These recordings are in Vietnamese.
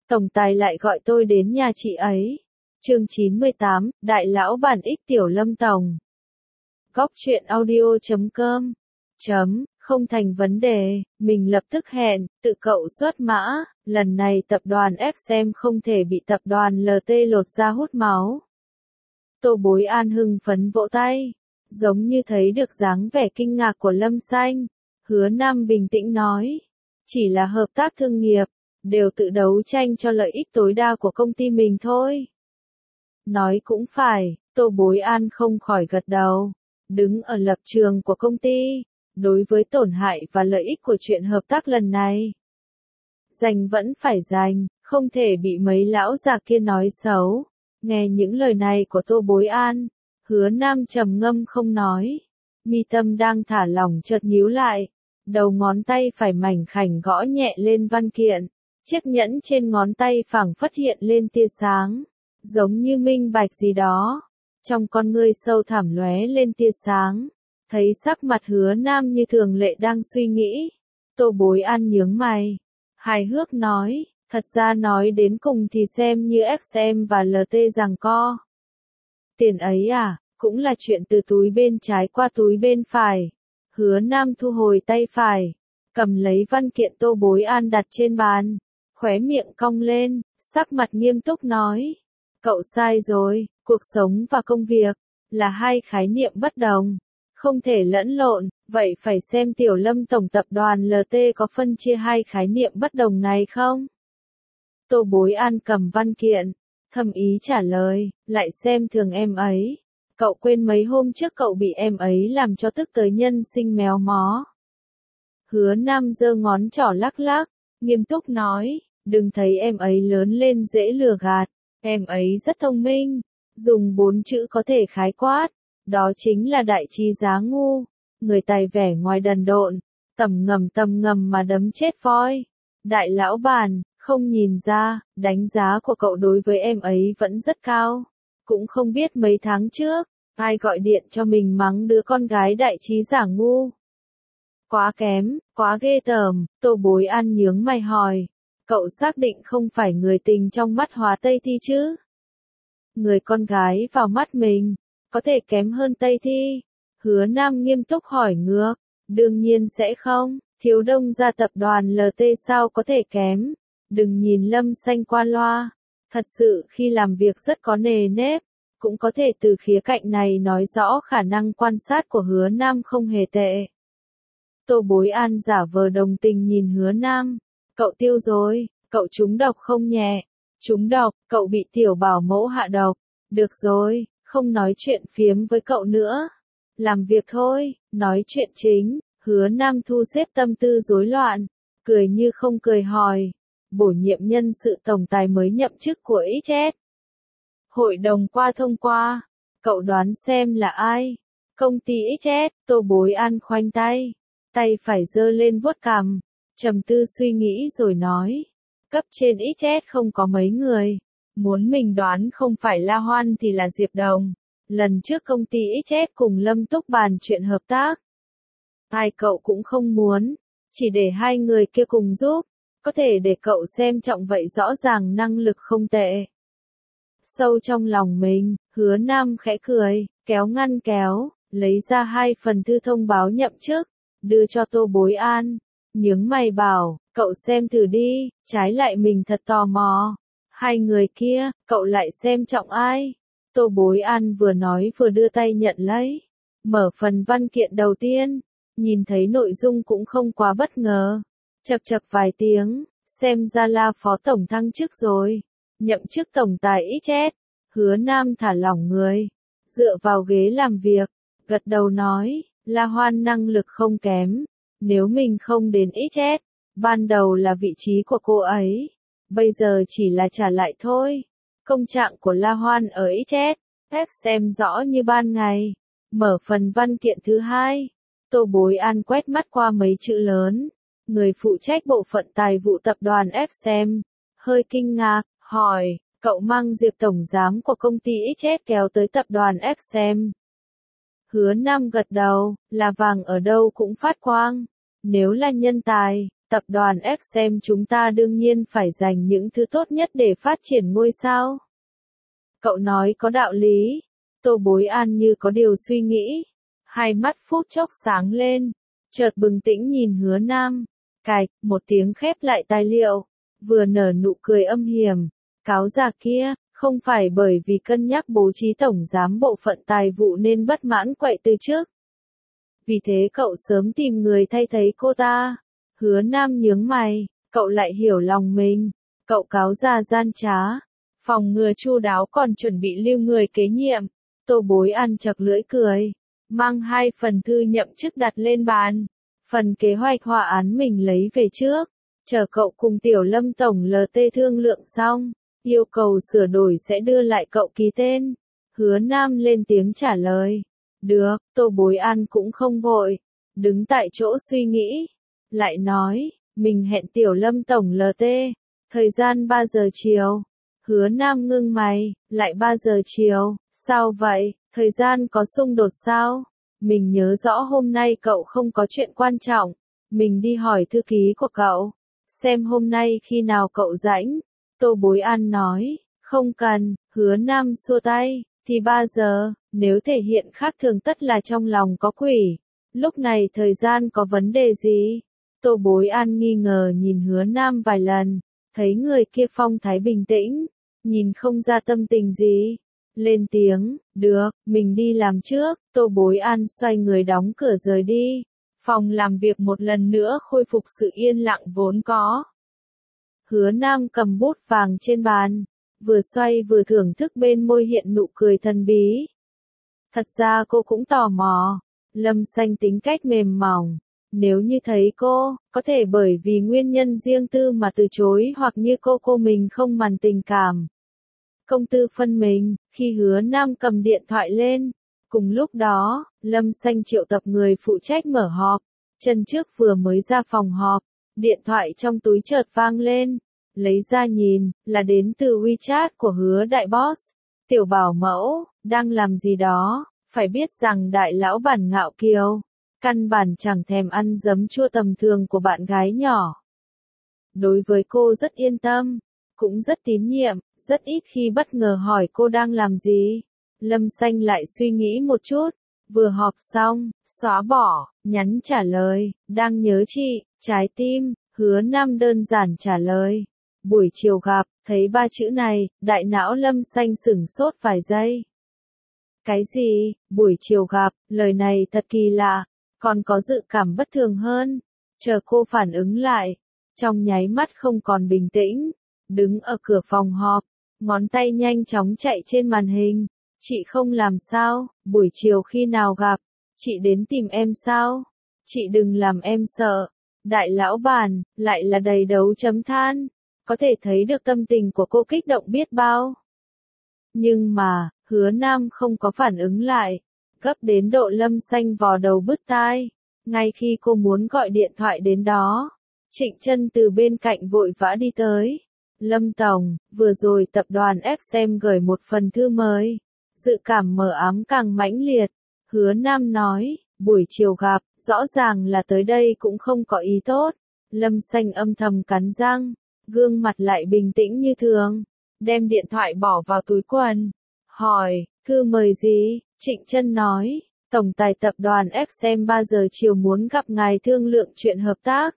tổng tài lại gọi tôi đến nhà chị ấy. Chương 98, Đại lão bản X Tiểu Lâm Tổng. Góc truyện audio.com. Không thành vấn đề, mình lập tức hẹn, tự cậu xuất mã, lần này tập đoàn XM không thể bị tập đoàn LT lột da hút máu. Tô Bối An hưng phấn vỗ tay, giống như thấy được dáng vẻ kinh ngạc của Lâm Xanh. Hứa Nam bình tĩnh nói, chỉ là hợp tác thương nghiệp, đều tự đấu tranh cho lợi ích tối đa của công ty mình thôi. Nói cũng phải, Tô Bối An không khỏi gật đầu, đứng ở lập trường của công ty, đối với tổn hại và lợi ích của chuyện hợp tác lần này. Giành vẫn phải giành, không thể bị mấy lão già kia nói xấu. Nghe những lời này của Tô Bối An, Hứa Nam trầm ngâm không nói, mi tâm đang thả lỏng chợt nhíu lại, đầu ngón tay phải mảnh khảnh gõ nhẹ lên văn kiện, chiếc nhẫn trên ngón tay phảng phất hiện lên tia sáng, giống như minh bạch gì đó, trong con ngươi sâu thẳm lóe lên tia sáng, thấy sắc mặt Hứa Nam như thường lệ đang suy nghĩ, Tô Bối An nhướng mày, hài hước nói, thật ra nói đến cùng thì xem như XM và LT giằng co. Tiền ấy à, cũng là chuyện từ túi bên trái qua túi bên phải. Hứa Nam thu hồi tay phải, cầm lấy văn kiện Tô Bối An đặt trên bàn, khóe miệng cong lên, sắc mặt nghiêm túc nói. Cậu sai rồi, cuộc sống và công việc, là hai khái niệm bất đồng, không thể lẫn lộn, vậy phải xem Tiểu Lâm tổng tập đoàn LT có phân chia hai khái niệm bất đồng này không? Tô Bối An cầm văn kiện, thầm ý trả lời, lại xem thường em ấy. Cậu quên mấy hôm trước cậu bị em ấy làm cho tức tới nhân sinh méo mó. Hứa Nam giơ ngón trỏ lắc lắc, nghiêm túc nói, đừng thấy em ấy lớn lên dễ lừa gạt, em ấy rất thông minh, dùng 4 chữ có thể khái quát, đó chính là đại trí giá ngu, người tài vẻ ngoài đần độn, tầm ngầm mà đấm chết voi. Đại lão bản, không nhìn ra, đánh giá của cậu đối với em ấy vẫn rất cao. Cũng không biết mấy tháng trước, ai gọi điện cho mình mắng đứa con gái đại trí giả ngu. Quá kém, quá ghê tởm, Tô Bối An nhướng mày hỏi. Cậu xác định không phải người tình trong mắt Hóa Tây Thi chứ? Người con gái vào mắt mình, có thể kém hơn Tây Thi? Hứa Nam nghiêm túc hỏi ngược. Đương nhiên sẽ không, Thiếu Đông gia tập đoàn LT sao có thể kém. Đừng nhìn Lâm Xanh qua loa. Thật sự khi làm việc rất có nề nếp, cũng có thể từ khía cạnh này nói rõ khả năng quan sát của Hứa Nam không hề tệ. Tô Bối An giả vờ đồng tình nhìn Hứa Nam. Cậu tiêu rồi, cậu trúng độc không nhẹ. Trúng độc, cậu bị tiểu bảo mẫu hạ độc. Được rồi, không nói chuyện phiếm với cậu nữa. Làm việc thôi, nói chuyện chính. Hứa Nam thu xếp tâm tư rối loạn, cười như không cười hỏi. Bổ nhiệm nhân sự tổng tài mới nhậm chức của XS. Hội đồng qua thông qua. Cậu đoán xem là ai? Công ty XS. Tô Bối An khoanh tay. Tay phải giơ lên vuốt cằm. Trầm tư suy nghĩ rồi nói. Cấp trên XS không có mấy người. Muốn mình đoán không phải La Hoan thì là Diệp Đồng. Lần trước công ty XS cùng Lâm Túc bàn chuyện hợp tác. Hai cậu cũng không muốn. Chỉ để hai người kia cùng giúp. Có thể để cậu xem trọng vậy rõ ràng năng lực không tệ. Sâu trong lòng mình, Hứa Nam khẽ cười, kéo ngăn kéo, lấy ra 2 phần thư thông báo nhậm chức, đưa cho Tô Bối An. Nhướng mày bảo, cậu xem thử đi, trái lại mình thật tò mò. Hai người kia, cậu lại xem trọng ai? Tô Bối An vừa nói vừa đưa tay nhận lấy. Mở phần văn kiện đầu tiên, nhìn thấy nội dung cũng không quá bất ngờ. Chậc chậc vài tiếng, xem ra là phó tổng thăng chức rồi. Nhậm chức tổng tài XS. Hứa Nam thả lỏng người, dựa vào ghế làm việc, gật đầu nói, La Hoan năng lực không kém. Nếu mình không đến XS, ban đầu là vị trí của cô ấy. Bây giờ chỉ là trả lại thôi. Công trạng của La Hoan ở XS, xem rõ như ban ngày. Mở phần văn kiện thứ 2. Tô Bối An quét mắt qua mấy chữ lớn. Người phụ trách bộ phận tài vụ tập đoàn XM, hơi kinh ngạc, hỏi, cậu mang Diệp tổng giám của công ty XS kéo tới tập đoàn XM. Hứa Nam gật đầu, là vàng ở đâu cũng phát quang. Nếu là nhân tài, Tập đoàn XM chúng ta đương nhiên phải dành những thứ tốt nhất để phát triển ngôi sao. Cậu nói có đạo lý. Tô Bối An như có điều suy nghĩ. Hai mắt phút chốc sáng lên. Chợt bừng tỉnh nhìn Hứa Nam. Cạch, một tiếng khép lại tài liệu. Vừa nở nụ cười âm hiểm. Cáo già kia, không phải bởi vì cân nhắc bố trí tổng giám bộ phận tài vụ nên bất mãn quậy từ trước. Vì thế cậu sớm tìm người thay thế cô ta. Hứa Nam nhướng mày, cậu lại hiểu lòng mình. Cậu cáo già gian trá. Phòng ngừa chu đáo còn chuẩn bị lưu người kế nhiệm. Tô Bối An chật lưỡi cười. Mang 2 phần thư nhậm chức đặt lên bàn. Phần kế hoạch họa án mình lấy về trước. Chờ cậu cùng Tiểu Lâm Tổng LT thương lượng xong. Yêu cầu sửa đổi sẽ đưa lại cậu ký tên. Hứa Nam lên tiếng trả lời. Được, Tô Bối An cũng không vội. Đứng tại chỗ suy nghĩ. Lại nói, mình hẹn Tiểu Lâm Tổng LT. Thời gian 3 giờ chiều. Hứa Nam ngưng mày, lại 3 giờ chiều. Sao vậy, thời gian có xung đột sao? Mình nhớ rõ hôm nay cậu không có chuyện quan trọng. Mình đi hỏi thư ký của cậu. Xem hôm nay khi nào cậu rảnh. Tô Bối An nói, không cần. Hứa Nam xua tay, thì 3 giờ, nếu thể hiện khác thường tất là trong lòng có quỷ. Lúc này thời gian có vấn đề gì? Tô Bối An nghi ngờ nhìn Hứa Nam vài lần, thấy người kia phong thái bình tĩnh, nhìn không ra tâm tình gì. Lên tiếng, được, mình đi làm trước. Tô Bối An xoay người đóng cửa rời đi. Phòng làm việc một lần nữa khôi phục sự yên lặng vốn có. Hứa Nam cầm bút vàng trên bàn, vừa xoay vừa thưởng thức bên môi hiện nụ cười thần bí. Thật ra cô cũng tò mò, Lâm Xanh tính cách mềm mỏng. Nếu như thấy cô, có thể bởi vì nguyên nhân riêng tư mà từ chối hoặc như cô mình không màng tình cảm. Công tư phân mình, khi Hứa Nam cầm điện thoại lên. Cùng lúc đó, Lâm Xanh triệu tập người phụ trách mở họp. Chân trước vừa mới ra phòng họp, điện thoại trong túi chợt vang lên. Lấy ra nhìn, là đến từ WeChat của Hứa đại boss. Tiểu bảo mẫu, đang làm gì đó, phải biết rằng đại lão bản Ngạo Kiều. Căn bản chẳng thèm ăn giấm chua tầm thường của bạn gái nhỏ. Đối với cô rất yên tâm, cũng rất tín nhiệm, rất ít khi bất ngờ hỏi cô đang làm gì. Lâm Xanh lại suy nghĩ một chút, vừa họp xong, xóa bỏ, nhắn trả lời, đang nhớ chị, trái tim. Hứa Nam đơn giản trả lời. Buổi chiều gặp, thấy 3 chữ này, đại não Lâm Xanh sửng sốt vài giây. Cái gì, buổi chiều gặp, lời này thật kỳ lạ, còn có dự cảm bất thường hơn. Chờ cô phản ứng lại, trong nháy mắt không còn bình tĩnh, đứng ở cửa phòng họp, ngón tay nhanh chóng chạy trên màn hình. Chị không làm sao, buổi chiều khi nào gặp, chị đến tìm em sao? Chị đừng làm em sợ. Đại lão bản, lại là đầy đấu chấm than. Có thể thấy được tâm tình của cô kích động biết bao. Nhưng mà, Hứa Nam không có phản ứng lại. Gấp đến độ Lâm Xanh vò đầu bứt tai. Ngay khi cô muốn gọi điện thoại đến đó, Trịnh Chân từ bên cạnh vội vã đi tới. Lâm Tổng, vừa rồi tập đoàn XM gửi một phần thư mời. Dự cảm mờ ám càng mãnh liệt. Hứa Nam nói, buổi chiều gặp, rõ ràng là tới đây cũng không có ý tốt. Lâm Xanh âm thầm cắn răng, gương mặt lại bình tĩnh như thường, đem điện thoại bỏ vào túi quần. Hỏi, thư mời gì? Trịnh Chân nói, tổng tài tập đoàn XM 3 giờ chiều muốn gặp ngài thương lượng chuyện hợp tác.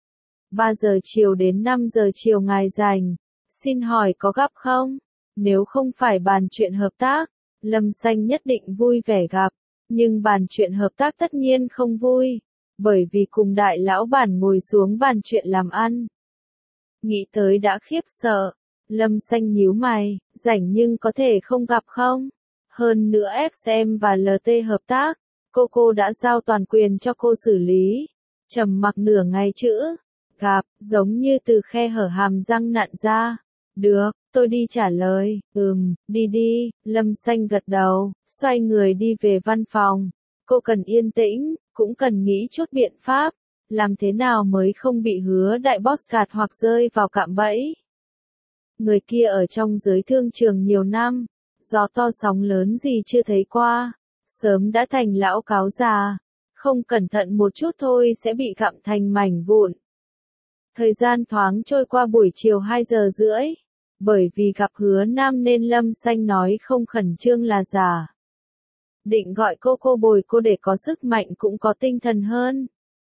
3 giờ chiều đến 5 giờ chiều ngài rảnh, xin hỏi có gặp không? Nếu không phải bàn chuyện hợp tác, Lâm Xanh nhất định vui vẻ gặp, nhưng bàn chuyện hợp tác tất nhiên không vui, bởi vì cùng đại lão bản ngồi xuống bàn chuyện làm ăn. Nghĩ tới đã khiếp sợ, Lâm Xanh nhíu mày, rảnh nhưng có thể không gặp không? Hơn nữa XM và LT hợp tác, cô đã giao toàn quyền cho cô xử lý. Trầm mặc nửa ngày chữ, gặp, giống như từ khe hở hàm răng nặn ra. Được, tôi đi trả lời, đi đi. Lâm Xanh gật đầu, xoay người đi về văn phòng. Cô cần yên tĩnh, cũng cần nghĩ chút biện pháp, làm thế nào mới không bị Hứa đại boss gạt hoặc rơi vào cạm bẫy. Người kia ở trong giới thương trường nhiều năm, gió to sóng lớn gì chưa thấy qua, sớm đã thành lão cáo già, không cẩn thận một chút thôi sẽ bị gặm thành mảnh vụn. Thời gian thoáng trôi qua buổi chiều 2 giờ rưỡi. Bởi vì gặp Hứa Nam nên Lâm Xanh nói không khẩn trương là giả. Định gọi cô bồi cô để có sức mạnh cũng có tinh thần hơn.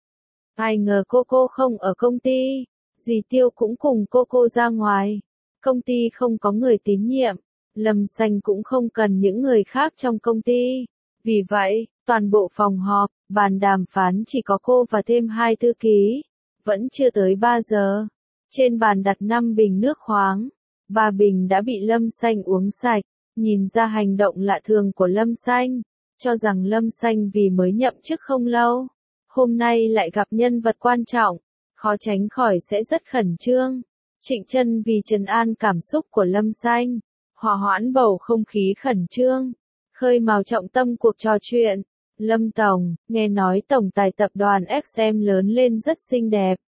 Ai ngờ cô không ở công ty. Dì Tiêu cũng cùng cô ra ngoài. Công ty không có người tín nhiệm. Lâm Xanh cũng không cần những người khác trong công ty. Vì vậy, toàn bộ phòng họp, bàn đàm phán chỉ có cô và thêm 2 thư ký. Vẫn chưa tới 3 giờ. Trên bàn đặt 5 bình nước khoáng. 3 bình đã bị Lâm Xanh uống sạch. Nhìn ra hành động lạ thường của Lâm Xanh. Cho rằng Lâm Xanh vì mới nhậm chức không lâu. Hôm nay lại gặp nhân vật quan trọng. Khó tránh khỏi sẽ rất khẩn trương. Trịnh Chân vì trấn an cảm xúc của Lâm Xanh. Hòa hoãn bầu không khí khẩn trương. Khơi mào trọng tâm cuộc trò chuyện. Lâm Tổng, nghe nói tổng tài tập đoàn XM lớn lên rất xinh đẹp.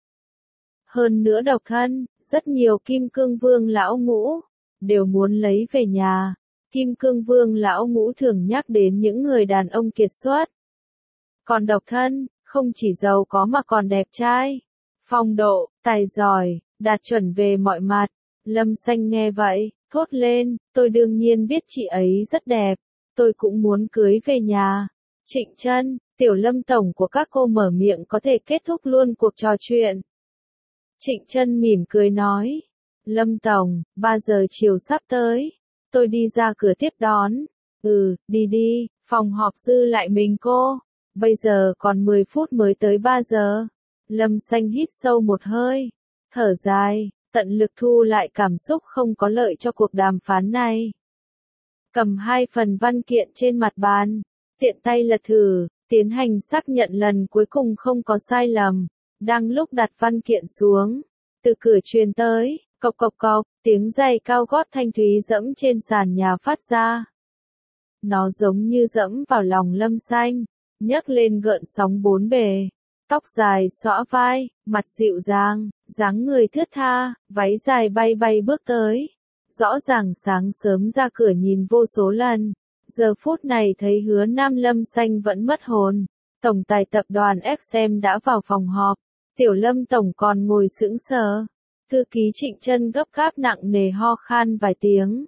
Hơn nữa độc thân, rất nhiều Kim Cương Vương lão ngũ đều muốn lấy về nhà. Kim Cương Vương lão ngũ thường nhắc đến những người đàn ông kiệt xuất. Còn độc thân, không chỉ giàu có mà còn đẹp trai, phong độ, tài giỏi, đạt chuẩn về mọi mặt. Lâm Xanh nghe vậy, thốt lên, tôi đương nhiên biết chị ấy rất đẹp, tôi cũng muốn cưới về nhà. Trịnh Chân, tiểu Lâm tổng của các cô mở miệng có thể kết thúc luôn cuộc trò chuyện. Trịnh Chân mỉm cười nói, Lâm tổng, 3 giờ chiều sắp tới, tôi đi ra cửa tiếp đón. Đi, phòng họp dư lại mình cô. Bây giờ còn 10 phút mới tới 3 giờ. Lâm Xanh hít sâu một hơi, thở dài, tận lực thu lại cảm xúc không có lợi cho cuộc đàm phán này. Cầm 2 phần văn kiện trên mặt bàn, tiện tay lật thử, tiến hành xác nhận lần cuối cùng không có sai lầm. Đang lúc đặt văn kiện xuống, từ cửa truyền tới, cộc, tiếng giày cao gót thanh thúy dẫm trên sàn nhà phát ra. Nó giống như dẫm vào lòng Lâm Xanh, nhấc lên gợn sóng bốn bề. Tóc dài xõa vai, mặt dịu dàng, dáng người thướt tha, váy dài bay bước tới. Rõ ràng sáng sớm ra cửa nhìn vô số lần, giờ phút này thấy Hứa Nam Lâm Xanh vẫn mất hồn. Tổng tài tập đoàn XM đã vào phòng họp, tiểu Lâm tổng còn ngồi sững sờ. Thư ký Trịnh Chân gấp gáp nặng nề ho khan vài tiếng.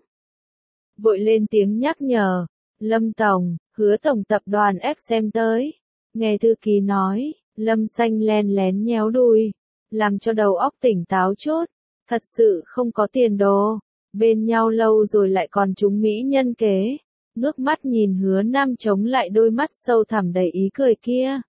Vội lên tiếng nhắc nhở, Lâm tổng, Hứa tổng tập đoàn XM tới. Nghe thư ký nói, Lâm Xanh len lén nhéo đùi, làm cho đầu óc tỉnh táo chút. Thật sự không có tiền đồ, bên nhau lâu rồi lại còn trúng mỹ nhân kế. Ngước mắt nhìn Hứa Nam chống lại đôi mắt sâu thẳm đầy ý cười kia.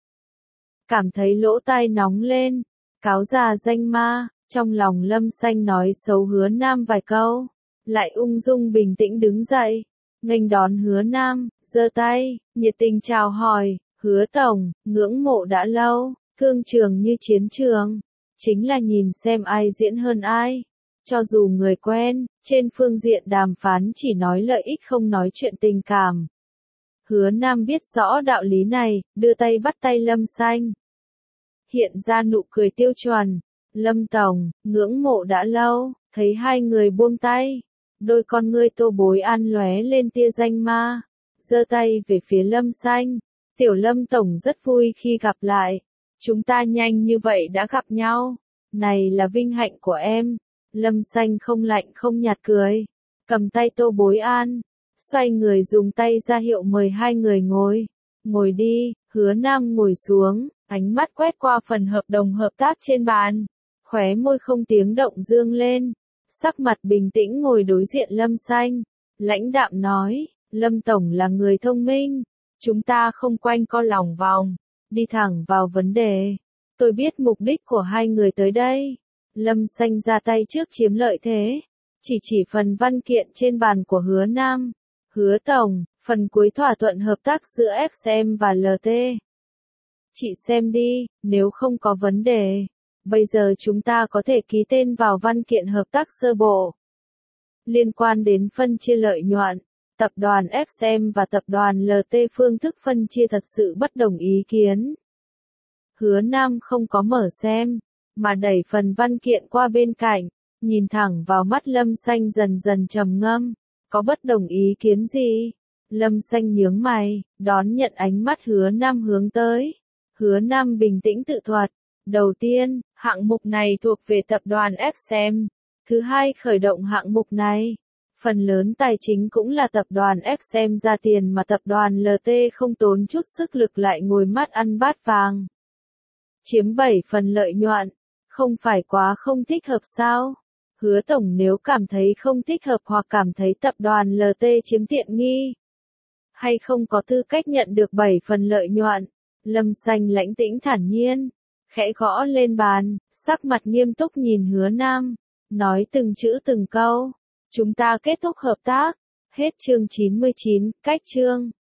Cảm thấy lỗ tai nóng lên, cáo già danh ma, trong lòng Lâm Xanh nói xấu Hứa Nam vài câu, lại ung dung bình tĩnh đứng dậy, nghênh đón Hứa Nam, giơ tay, nhiệt tình chào hỏi, Hứa tổng, ngưỡng mộ đã lâu, thương trường như chiến trường, chính là nhìn xem ai diễn hơn ai. Cho dù người quen, trên phương diện đàm phán chỉ nói lợi ích không nói chuyện tình cảm. Hứa Nam biết rõ đạo lý này, đưa tay bắt tay Lâm Xanh. Hiện ra nụ cười tiêu chuẩn. Lâm tổng, ngưỡng mộ đã lâu, thấy hai người buông tay. Đôi con ngươi Tô Bối An lóe lên tia danh ma. Giơ tay về phía Lâm Xanh. Tiểu Lâm tổng rất vui khi gặp lại. Chúng ta nhanh như vậy đã gặp nhau. Này là vinh hạnh của em. Lâm Xanh không lạnh không nhạt cười. Cầm tay Tô Bối An. Xoay người dùng tay ra hiệu mời hai người ngồi. Ngồi đi, Hứa Nam ngồi xuống, ánh mắt quét qua phần hợp đồng hợp tác trên bàn. Khóe môi không tiếng động dương lên. Sắc mặt bình tĩnh ngồi đối diện Lâm Xanh. Lãnh đạm nói, Lâm tổng là người thông minh. Chúng ta không quanh co lòng vòng. Đi thẳng vào vấn đề. Tôi biết mục đích của hai người tới đây. Lâm Xanh ra tay trước chiếm lợi thế. Chỉ phần văn kiện trên bàn của Hứa Nam. Hứa tổng, phần cuối thỏa thuận hợp tác giữa XM và LT. Chị xem đi, nếu không có vấn đề. Bây giờ chúng ta có thể ký tên vào văn kiện hợp tác sơ bộ. Liên quan đến phân chia lợi nhuận, tập đoàn XM và tập đoàn LT phương thức phân chia thật sự bất đồng ý kiến. Hứa Nam không có mở xem, mà đẩy phần văn kiện qua bên cạnh, nhìn thẳng vào mắt Lâm Xanh dần dần trầm ngâm. Có bất đồng ý kiến gì? Lâm Xanh nhướng mày, đón nhận ánh mắt Hứa Nam hướng tới. Hứa Nam bình tĩnh tự thuật. Đầu tiên, Hạng mục này thuộc về tập đoàn XM. Thứ hai khởi động hạng mục này. Phần lớn tài chính cũng là tập đoàn XM ra tiền mà tập đoàn LT không tốn chút sức lực lại ngồi mắt ăn bát vàng. Chiếm 7 phần lợi nhuận. Không phải quá không thích hợp sao? Hứa Tổng nếu cảm thấy không thích hợp hoặc cảm thấy tập đoàn LT chiếm tiện nghi, hay không có tư cách nhận được 7 phần lợi nhuận, Lâm Xanh lãnh tĩnh thản nhiên, khẽ gõ lên bàn, sắc mặt nghiêm túc nhìn Hứa Nam, nói từng chữ từng câu. Chúng ta kết thúc hợp tác. Hết chương 99, cách chương.